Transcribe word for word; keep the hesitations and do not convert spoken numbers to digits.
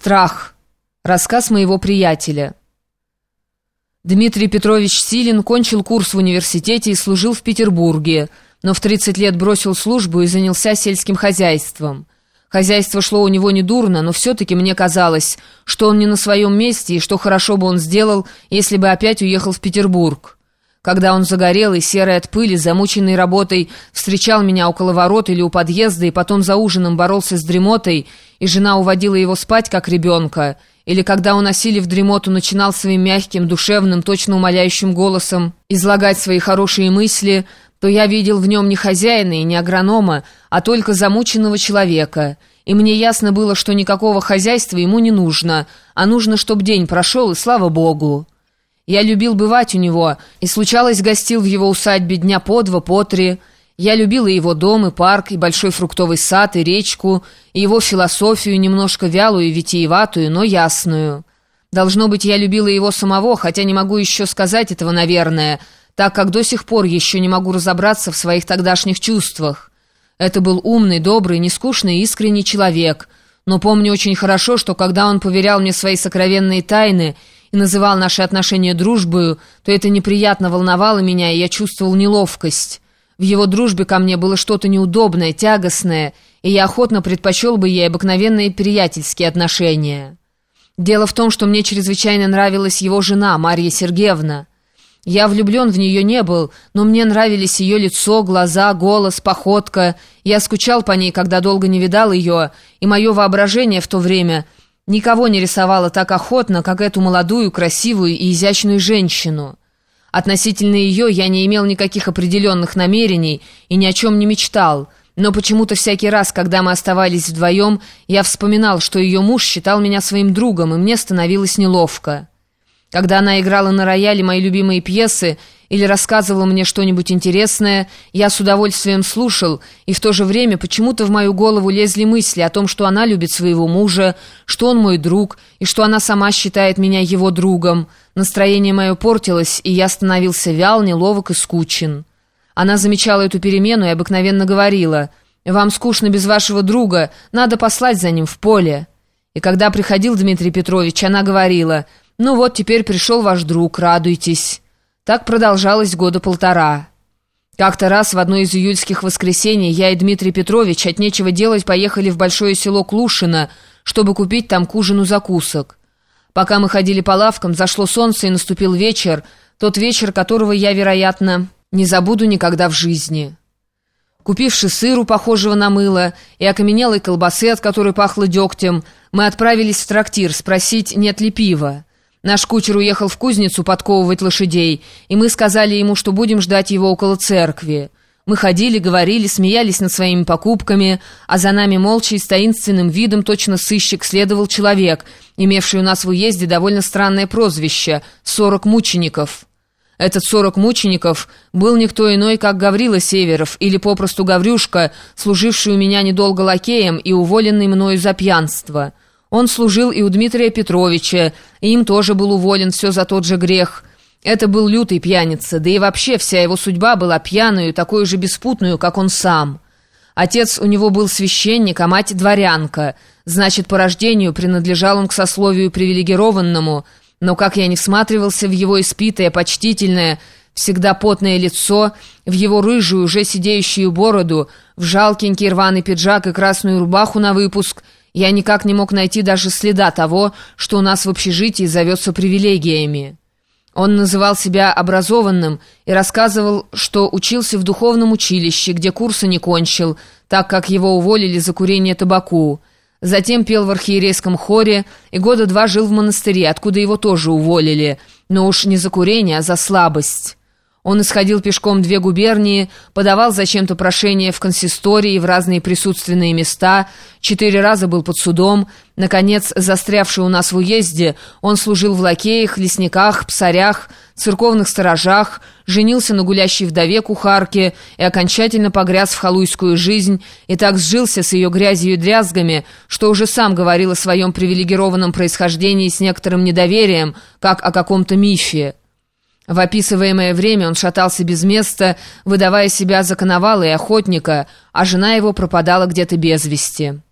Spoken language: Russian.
Страх. Рассказ моего приятеля. Дмитрий Петрович Силин кончил курс в университете и служил в Петербурге, но в тридцать лет бросил службу и занялся сельским хозяйством. Хозяйство шло у него недурно, но все-таки мне казалось, что он не на своем месте и что хорошо бы он сделал, если бы опять уехал в Петербург. Когда он загорелый, серый от пыли, замученный работой, встречал меня около ворот или у подъезда и потом за ужином боролся с дремотой, и жена уводила его спать, как ребенка, или когда он, осилив дремоту, начинал своим мягким, душевным, точно умоляющим голосом излагать свои хорошие мысли, то я видел в нем не хозяина и не агронома, а только замученного человека, и мне ясно было, что никакого хозяйства ему не нужно, а нужно, чтобы день прошел, и слава Богу. Я любил бывать у него, и случалось гостил в его усадьбе дня по два, по три. Я любил и его дом, и парк, и большой фруктовый сад, и речку, и его философию, немножко вялую и витиеватую, но ясную. Должно быть, я любила его самого, хотя не могу еще сказать этого, наверное, так как до сих пор еще не могу разобраться в своих тогдашних чувствах. Это был умный, добрый, нескучный и искренний человек, но помню очень хорошо, что когда он поверял мне свои сокровенные тайны и называл наши отношения дружбою, то это неприятно волновало меня, и я чувствовал неловкость. В его дружбе ко мне было что-то неудобное, тягостное, и я охотно предпочел бы ей обыкновенные приятельские отношения. Дело в том, что мне чрезвычайно нравилась его жена, Марья Сергеевна. Я влюблен в нее не был, но мне нравились ее лицо, глаза, голос, походка. Я скучал по ней, когда долго не видал ее, и мое воображение в то время никого не рисовало так охотно, как эту молодую, красивую и изящную женщину. Относительно ее я не имел никаких определенных намерений и ни о чем не мечтал, но почему-то всякий раз, когда мы оставались вдвоем, я вспоминал, что ее муж считал меня своим другом, и мне становилось неловко. Когда она играла на рояле мои любимые пьесы или рассказывала мне что-нибудь интересное, я с удовольствием слушал, и в то же время почему-то в мою голову лезли мысли о том, что она любит своего мужа, что он мой друг, и что она сама считает меня его другом. Настроение мое портилось, и я становился вял, неловок и скучен. Она замечала эту перемену и обыкновенно говорила: «Вам скучно без вашего друга, надо послать за ним в поле». И когда приходил Дмитрий Петрович, она говорила: «Ну вот, теперь пришел ваш друг, радуйтесь». Так продолжалось года полтора. Как-то раз в одно из июльских воскресений я и Дмитрий Петрович от нечего делать поехали в большое село Клушино, чтобы купить там к ужину закусок. Пока мы ходили по лавкам, зашло солнце и наступил вечер, тот вечер, которого я, вероятно, не забуду никогда в жизни. Купивши сыру, похожего на мыло, и окаменелой колбасы, от которой пахло дегтем, мы отправились в трактир спросить, нет ли пива. Наш кучер уехал в кузницу подковывать лошадей, и мы сказали ему, что будем ждать его около церкви. Мы ходили, говорили, смеялись над своими покупками, а за нами молча и с таинственным видом точно сыщик следовал человек, имевший у нас в уезде довольно странное прозвище — «сорок мучеников». Этот сорок мучеников был никто иной, как Гаврила Северов, или попросту Гаврюшка, служивший у меня недолго лакеем и уволенный мною за пьянство. Он служил и у Дмитрия Петровича, и им тоже был уволен, все за тот же грех. Это был лютый пьяница, да и вообще вся его судьба была пьяную, такой же беспутную, как он сам. Отец у него был священник, а мать дворянка, значит, по рождению принадлежал он к сословию привилегированному, но как я не всматривался в его испитое, почтительное, всегда потное лицо, в его рыжую, уже сидеющую бороду, в жалкенький рваный пиджак и красную рубаху на выпуск, я никак не мог найти даже следа того, что у нас в общежитии зовется привилегиями. Он называл себя образованным и рассказывал, что учился в духовном училище, где курса не кончил, так как его уволили за курение табаку. Затем пел в архиерейском хоре и года два жил в монастыре, откуда его тоже уволили, но уж не за курение, а за слабость. Он исходил пешком две губернии, подавал зачем-то прошение в консистории, в разные присутственные места, четыре раза был под судом. Наконец, застрявший у нас в уезде, он служил в лакеях, лесниках, псарях, церковных сторожах, женился на гулящей вдове кухарке и окончательно погряз в халуйскую жизнь, и так сжился с ее грязью и дрязгами, что уже сам говорил о своем привилегированном происхождении с некоторым недоверием, как о каком-то мифе. В описываемое время он шатался без места, выдавая себя за коновала и охотника, а жена его пропадала где-то без вести.